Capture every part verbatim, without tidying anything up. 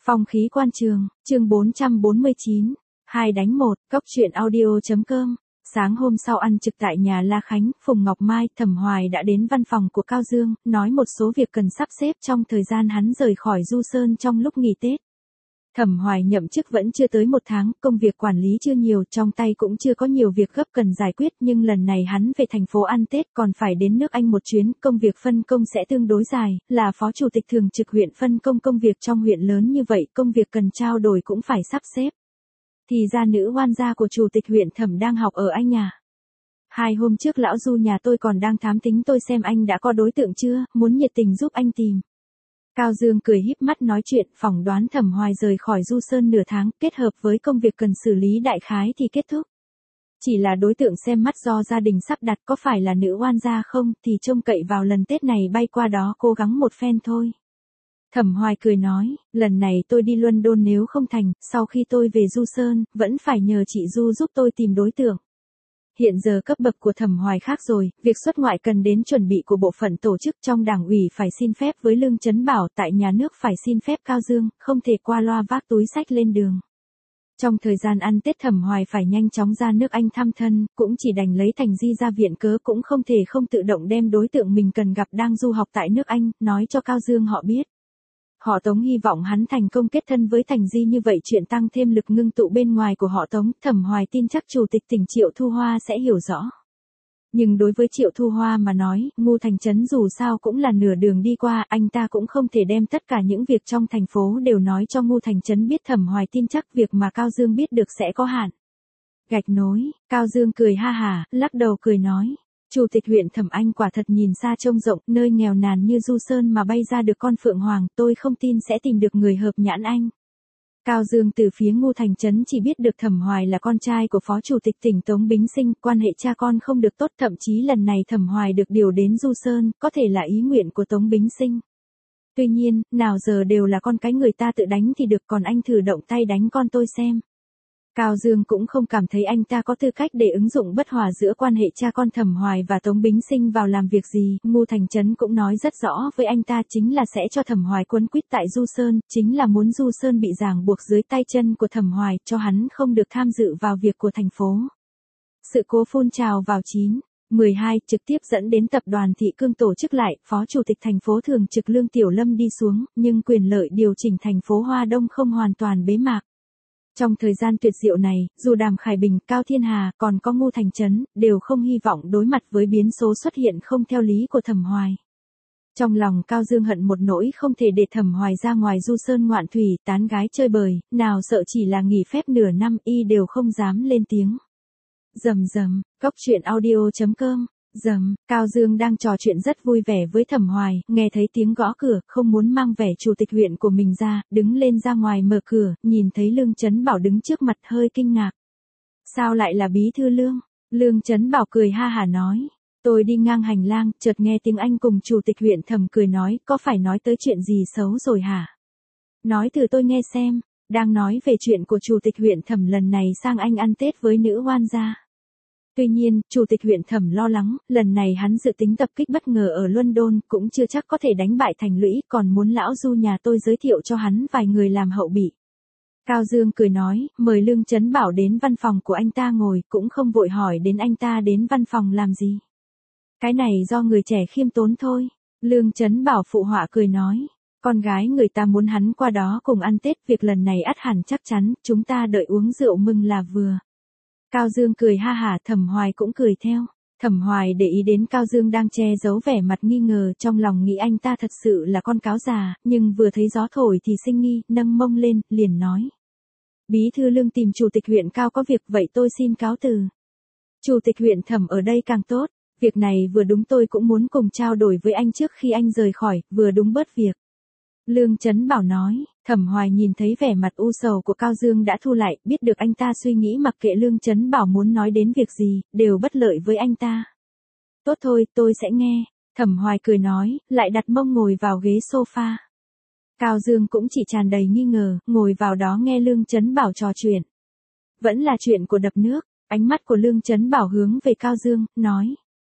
Phong khí quan trường, chương bốn trăm bốn mươi chín, hai đánh một, cốc truyện audio.com. Sáng hôm sau ăn trực tại nhà La Khánh, Phùng Ngọc Mai, Thẩm Hoài đã đến văn phòng của Cao Dương, nói một số việc cần sắp xếp trong thời gian hắn rời khỏi Du Sơn trong lúc nghỉ Tết. Thẩm Hoài nhậm chức vẫn chưa tới một tháng, công việc quản lý chưa nhiều, trong tay cũng chưa có nhiều việc gấp cần giải quyết, nhưng lần này hắn về thành phố ăn Tết còn phải đến nước Anh một chuyến, công việc phân công sẽ tương đối dài, là phó chủ tịch thường trực huyện phân công công việc trong huyện lớn như vậy, công việc cần trao đổi cũng phải sắp xếp. Thì ra nữ oan gia của chủ tịch huyện Thẩm đang học ở Anh à. Hai hôm trước lão Du nhà tôi còn đang thám tính tôi xem anh đã có đối tượng chưa, muốn nhiệt tình giúp anh tìm. Cao Dương cười híp mắt nói chuyện, phỏng đoán Thẩm Hoài rời khỏi Du Sơn nửa tháng, kết hợp với công việc cần xử lý đại khái thì kết thúc. Chỉ là đối tượng xem mắt do gia đình sắp đặt, có phải là nữ oan gia không, thì trông cậy vào lần Tết này bay qua đó cố gắng một phen thôi. Thẩm Hoài cười nói, lần này tôi đi London nếu không thành, sau khi tôi về Du Sơn, vẫn phải nhờ chị Du giúp tôi tìm đối tượng. Hiện giờ cấp bậc của Thẩm Hoài khác rồi, việc xuất ngoại cần đến chuẩn bị của bộ phận tổ chức, trong đảng ủy phải xin phép với Lương Chấn Bảo, tại nhà nước phải xin phép Cao Dương, không thể qua loa vác túi xách lên đường. Trong thời gian ăn Tết Thẩm Hoài phải nhanh chóng ra nước Anh thăm thân, cũng chỉ đành lấy Thành Di ra viện cớ, cũng không thể không tự động đem đối tượng mình cần gặp đang du học tại nước Anh, nói cho Cao Dương họ biết. Họ Tống hy vọng hắn thành công kết thân với Thành Di, như vậy chuyện tăng thêm lực ngưng tụ bên ngoài của họ Tống. Thẩm Hoài tin chắc chủ tịch tỉnh Triệu Thu Hoa sẽ hiểu rõ. Nhưng đối với Triệu Thu Hoa mà nói, Ngô Thành Trấn dù sao cũng là nửa đường đi qua, anh ta cũng không thể đem tất cả những việc trong thành phố đều nói cho Ngô Thành Trấn biết. Thẩm Hoài tin chắc việc mà Cao Dương biết được sẽ có hạn. Gạch nối, Cao Dương cười ha hả, lắc đầu cười nói. Chủ tịch huyện Thẩm Anh quả thật nhìn xa trông rộng, nơi nghèo nàn như Du Sơn mà bay ra được con phượng hoàng, tôi không tin sẽ tìm được người hợp nhãn anh. Cao Dương từ phía Ngô Thành Trấn chỉ biết được Thẩm Hoài là con trai của phó chủ tịch tỉnh Tống Bính Sinh, quan hệ cha con không được tốt, thậm chí lần này Thẩm Hoài được điều đến Du Sơn, có thể là ý nguyện của Tống Bính Sinh. Tuy nhiên, nào giờ đều là con cái người ta tự đánh thì được, còn anh thử động tay đánh con tôi xem. Cao Dương cũng không cảm thấy anh ta có tư cách để ứng dụng bất hòa giữa quan hệ cha con Thẩm Hoài và Tống Bính Sinh vào làm việc gì. Ngô Thành Trấn cũng nói rất rõ với anh ta, chính là sẽ cho Thẩm Hoài quấn quýt tại Du Sơn, chính là muốn Du Sơn bị ràng buộc dưới tay chân của Thẩm Hoài, cho hắn không được tham dự vào việc của thành phố. Sự cố phun trào vào chín mười hai trực tiếp dẫn đến tập đoàn Thị Cương tổ chức lại, phó chủ tịch thành phố thường trực Lương Tiểu Lâm đi xuống, nhưng quyền lợi điều chỉnh thành phố Hoa Đông không hoàn toàn bế mạc. Trong thời gian tuyệt diệu này, dù Đàm Khải Bình, Cao Thiên Hà, còn có Ngô Thành Trấn, đều không hy vọng đối mặt với biến số xuất hiện không theo lý của Thẩm Hoài. Trong lòng Cao Dương hận một nỗi không thể để Thẩm Hoài ra ngoài Du Sơn ngoạn thủy, tán gái chơi bời, nào sợ chỉ là nghỉ phép nửa năm y đều không dám lên tiếng. Rầm rầm, cốc truyện audio.com. Dầm, Cao Dương đang trò chuyện rất vui vẻ với Thẩm Hoài, nghe thấy tiếng gõ cửa, không muốn mang vẻ chủ tịch huyện của mình ra, đứng lên ra ngoài mở cửa, nhìn thấy Lương Chấn Bảo đứng trước mặt hơi kinh ngạc. Sao lại là bí thư Lương? Lương Chấn Bảo cười ha hả nói. Tôi đi ngang hành lang, chợt nghe tiếng anh cùng chủ tịch huyện Thẩm cười nói, có phải nói tới chuyện gì xấu rồi hả? Nói thử tôi nghe xem, đang nói về chuyện của chủ tịch huyện Thẩm lần này sang Anh ăn Tết với nữ oan gia. Tuy nhiên, chủ tịch huyện Thẩm lo lắng, lần này hắn dự tính tập kích bất ngờ ở London, cũng chưa chắc có thể đánh bại Thành Lũy, còn muốn lão Du nhà tôi giới thiệu cho hắn vài người làm hậu bị. Cao Dương cười nói, mời Lương Chấn Bảo đến văn phòng của anh ta ngồi, cũng không vội hỏi đến anh ta đến văn phòng làm gì. Cái này do người trẻ khiêm tốn thôi. Lương Chấn Bảo phụ họa cười nói, con gái người ta muốn hắn qua đó cùng ăn Tết, việc lần này ắt hẳn chắc chắn, chúng ta đợi uống rượu mừng là vừa. Cao Dương cười ha hả, Thẩm Hoài cũng cười theo. Thẩm Hoài để ý đến Cao Dương đang che giấu vẻ mặt nghi ngờ, trong lòng nghĩ anh ta thật sự là con cáo già, nhưng vừa thấy gió thổi thì sinh nghi, nâng mông lên, liền nói. Bí thư Lương tìm chủ tịch huyện Cao có việc, vậy tôi xin cáo từ. Chủ tịch huyện Thẩm ở đây càng tốt, việc này vừa đúng tôi cũng muốn cùng trao đổi với anh trước khi anh rời khỏi, vừa đúng bớt việc. Lương Chấn Bảo nói. Thẩm Hoài nhìn thấy vẻ mặt u sầu của Cao Dương đã thu lại, biết được anh ta suy nghĩ mặc kệ Lương Chấn Bảo muốn nói đến việc gì, đều bất lợi với anh ta. Tốt thôi, tôi sẽ nghe. Thẩm Hoài cười nói, lại đặt mông ngồi vào ghế sofa. Cao Dương cũng chỉ tràn đầy nghi ngờ, ngồi vào đó nghe Lương Chấn Bảo trò chuyện. Vẫn là chuyện của đập nước, ánh mắt của Lương Chấn Bảo hướng về Cao Dương, nói.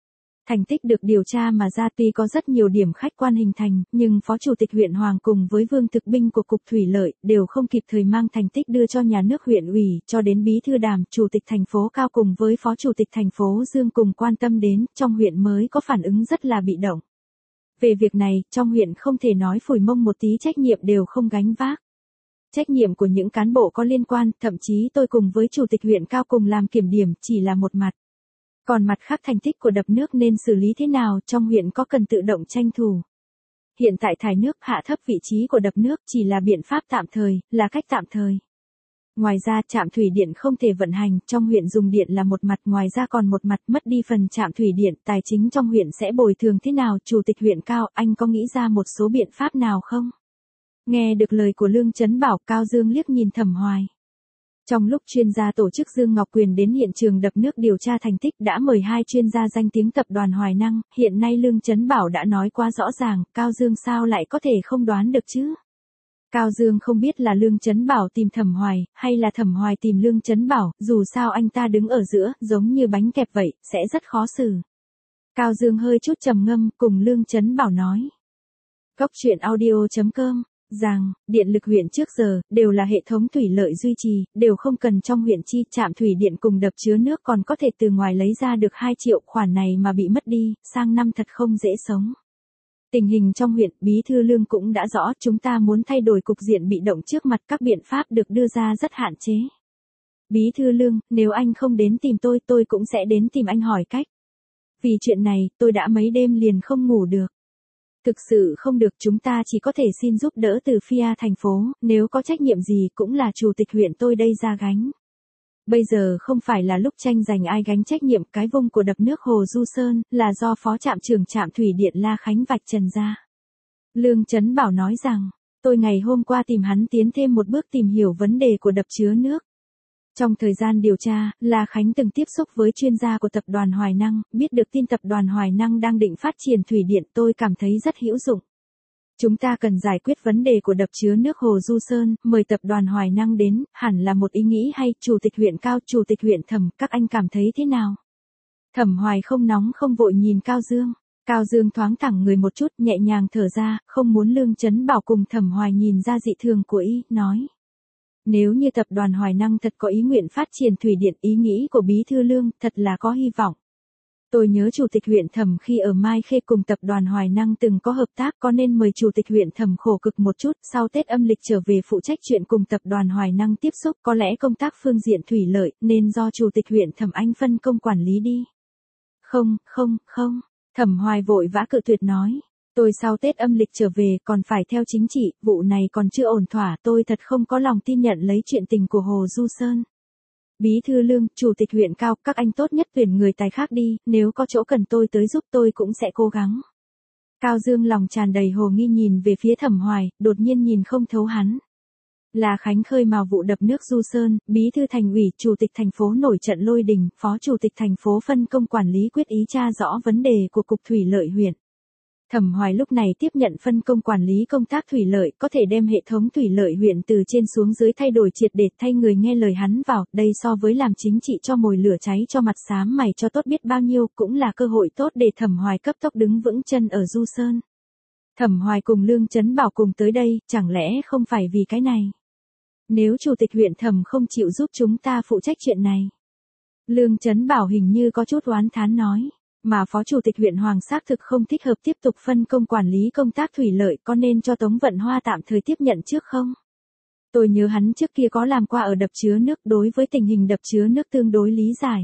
Thành tích được điều tra mà ra tuy có rất nhiều điểm khách quan hình thành, nhưng Phó Chủ tịch huyện Hoàng cùng với Vương Thực Binh của Cục Thủy Lợi đều không kịp thời mang thành tích đưa cho nhà nước huyện ủy, cho đến Bí thư Đàm, Chủ tịch thành phố Cao cùng với Phó Chủ tịch thành phố Dương cùng quan tâm đến, trong huyện mới có phản ứng rất là bị động. Về việc này, trong huyện không thể nói phủi mông một tí, trách nhiệm đều không gánh vác. Trách nhiệm của những cán bộ có liên quan, thậm chí tôi cùng với Chủ tịch huyện Cao cùng làm kiểm điểm, chỉ là một mặt. Còn mặt khác thành tích của đập nước nên xử lý thế nào, trong huyện có cần tự động tranh thủ. Hiện tại thải nước hạ thấp vị trí của đập nước chỉ là biện pháp tạm thời, là cách tạm thời. Ngoài ra trạm thủy điện không thể vận hành, trong huyện dùng điện là một mặt, ngoài ra còn một mặt mất đi phần trạm thủy điện, tài chính trong huyện sẽ bồi thường thế nào? Chủ tịch huyện Cao, anh có nghĩ ra một số biện pháp nào không? Nghe được lời của Lương Chấn Bảo, Cao Dương liếc nhìn Thẩm Hoài. Trong lúc chuyên gia tổ chức Dương Ngọc Quyền đến hiện trường đập nước điều tra thành tích đã mời hai chuyên gia danh tiếng tập đoàn Hoài Năng, hiện nay Lương Chấn Bảo đã nói quá rõ ràng, Cao Dương sao lại có thể không đoán được chứ? Cao Dương không biết là Lương Chấn Bảo tìm Thẩm Hoài, hay là Thẩm Hoài tìm Lương Chấn Bảo, dù sao anh ta đứng ở giữa, giống như bánh kẹp vậy, sẽ rất khó xử. Cao Dương hơi chút trầm ngâm, cùng Lương Chấn Bảo nói. Cốc truyện audio chấm com rằng, điện lực huyện trước giờ, đều là hệ thống thủy lợi duy trì, đều không cần trong huyện chi, trạm thủy điện cùng đập chứa nước còn có thể từ ngoài lấy ra được hai triệu, khoản này mà bị mất đi, sang năm thật không dễ sống. Tình hình trong huyện, Bí thư Lương cũng đã rõ, chúng ta muốn thay đổi cục diện bị động trước mặt, các biện pháp được đưa ra rất hạn chế. Bí thư Lương, nếu anh không đến tìm tôi, tôi cũng sẽ đến tìm anh hỏi cách. Vì chuyện này, tôi đã mấy đêm liền không ngủ được. Thực sự không được, chúng ta chỉ có thể xin giúp đỡ từ phía thành phố, nếu có trách nhiệm gì cũng là chủ tịch huyện tôi đây ra gánh. Bây giờ không phải là lúc tranh giành ai gánh trách nhiệm, cái vung của đập nước Hồ Du Sơn, là do Phó Trạm trưởng Trạm Thủy Điện La Khánh vạch trần ra. Lương Chấn Bảo nói rằng, tôi ngày hôm qua tìm hắn tiến thêm một bước tìm hiểu vấn đề của đập chứa nước. Trong thời gian điều tra, La Khánh từng tiếp xúc với chuyên gia của tập đoàn Hoài Năng, biết được tin tập đoàn Hoài Năng đang định phát triển thủy điện, tôi cảm thấy rất hữu dụng. Chúng ta cần giải quyết vấn đề của đập chứa nước Hồ Du Sơn, mời tập đoàn Hoài Năng đến, hẳn là một ý nghĩ hay. Chủ tịch huyện Cao, Chủ tịch huyện Thẩm, các anh cảm thấy thế nào? Thẩm Hoài không nóng không vội nhìn Cao Dương. Cao Dương thoáng thẳng người một chút, nhẹ nhàng thở ra, không muốn Lương Chấn Bảo cùng Thẩm Hoài nhìn ra dị thường của y, nói. Nếu như tập đoàn Hoài Năng thật có ý nguyện phát triển thủy điện, ý nghĩ của Bí thư Lương thật là có hy vọng. Tôi nhớ Chủ tịch huyện Thẩm khi ở Mai Khê cùng tập đoàn Hoài Năng từng có hợp tác, có nên mời Chủ tịch huyện Thẩm khổ cực một chút, sau Tết âm lịch trở về phụ trách chuyện cùng tập đoàn Hoài Năng tiếp xúc, có lẽ công tác phương diện thủy lợi, nên do Chủ tịch huyện Thẩm anh phân công quản lý đi. Không, không, không, Thẩm Hoài vội vã cự tuyệt nói. Tôi sau Tết âm lịch trở về còn phải theo chính trị, vụ này còn chưa ổn thỏa, tôi thật không có lòng tin nhận lấy chuyện tình của Hồ Du Sơn. Bí thư Lương, Chủ tịch huyện Cao, các anh tốt nhất tuyển người tài khác đi, nếu có chỗ cần tôi tới giúp tôi cũng sẽ cố gắng. Cao Dương lòng tràn đầy hồ nghi nhìn về phía Thẩm Hoài, đột nhiên nhìn không thấu hắn. Là Khánh khơi mào vụ đập nước Du Sơn, Bí thư thành ủy, Chủ tịch thành phố nổi trận lôi đình, Phó Chủ tịch thành phố phân công quản lý quyết ý tra rõ vấn đề của Cục Thủy Lợi huyện. Thẩm Hoài lúc này tiếp nhận phân công quản lý công tác thủy lợi, có thể đem hệ thống thủy lợi huyện từ trên xuống dưới thay đổi triệt để, thay người nghe lời hắn vào, đây so với làm chính trị cho mồi lửa cháy cho mặt xám mày cho tốt biết bao nhiêu, cũng là cơ hội tốt để Thẩm Hoài cấp tốc đứng vững chân ở Du Sơn. Thẩm Hoài cùng Lương Chấn Bảo cùng tới đây, chẳng lẽ không phải vì cái này? Nếu Chủ tịch huyện Thẩm không chịu giúp chúng ta phụ trách chuyện này. Lương Chấn Bảo hình như có chút oán thán nói. Mà Phó Chủ tịch huyện Hoàng xác thực không thích hợp tiếp tục phân công quản lý công tác thủy lợi, có nên cho Tống Vận Hoa tạm thời tiếp nhận trước không? Tôi nhớ hắn trước kia có làm qua ở đập chứa nước, đối với tình hình đập chứa nước tương đối lý giải.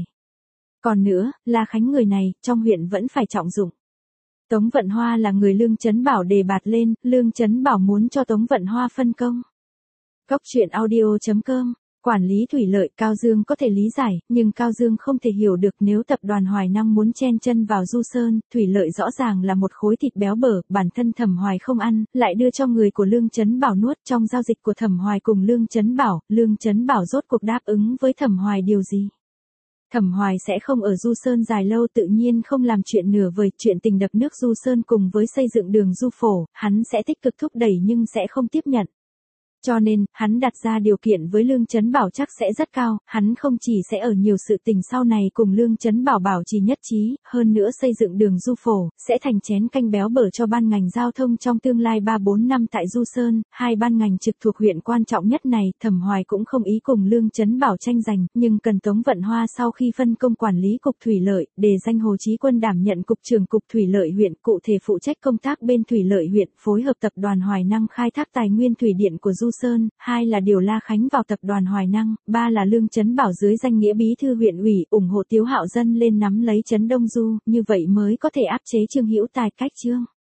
Còn nữa, La Khánh người này, trong huyện vẫn phải trọng dụng. Tống Vận Hoa là người Lương Chấn Bảo đề bạt lên, Lương Chấn Bảo muốn cho Tống Vận Hoa phân công. Cốc truyện audio chấm com Quản lý thủy lợi, Cao Dương có thể lý giải, nhưng Cao Dương không thể hiểu được nếu tập đoàn Hoài Năng muốn chen chân vào Du Sơn, thủy lợi rõ ràng là một khối thịt béo bở, bản thân Thẩm Hoài không ăn, lại đưa cho người của Lương Chấn Bảo nuốt. Trong giao dịch của Thẩm Hoài cùng Lương Chấn Bảo, Lương Chấn Bảo rốt cuộc đáp ứng với Thẩm Hoài điều gì? Thẩm Hoài sẽ không ở Du Sơn dài lâu, tự nhiên không làm chuyện nửa vời, chuyện tình đập nước Du Sơn cùng với xây dựng đường Du Phổ, hắn sẽ tích cực thúc đẩy nhưng sẽ không tiếp nhận. Cho nên, hắn đặt ra điều kiện với Lương Chấn Bảo chắc sẽ rất cao, hắn không chỉ sẽ ở nhiều sự tình sau này cùng Lương Chấn Bảo bảo trì nhất trí, hơn nữa xây dựng đường du phổ, sẽ thành chén canh béo bở cho ban ngành giao thông trong tương lai ba bốn năm tại Du Sơn, hai ban ngành trực thuộc huyện quan trọng nhất này, Thẩm Hoài cũng không ý cùng Lương Chấn Bảo tranh giành, nhưng cần Tống Vận Hoa sau khi phân công quản lý cục thủy lợi, để danh Hồ Chí Quân đảm nhận cục trưởng cục thủy lợi huyện, cụ thể phụ trách công tác bên thủy lợi huyện, phối hợp tập đoàn Hoài Năng khai thác tài nguyên thủy điện của Du Sơn, hai là điều La Khánh vào tập đoàn Hoài Năng, ba là Lương Chấn Bảo dưới danh nghĩa bí thư huyện ủy, ủng hộ Tiếu Hạo Dân lên nắm lấy trấn Đông Du, như vậy mới có thể áp chế Trương Hữu Tài cách Trương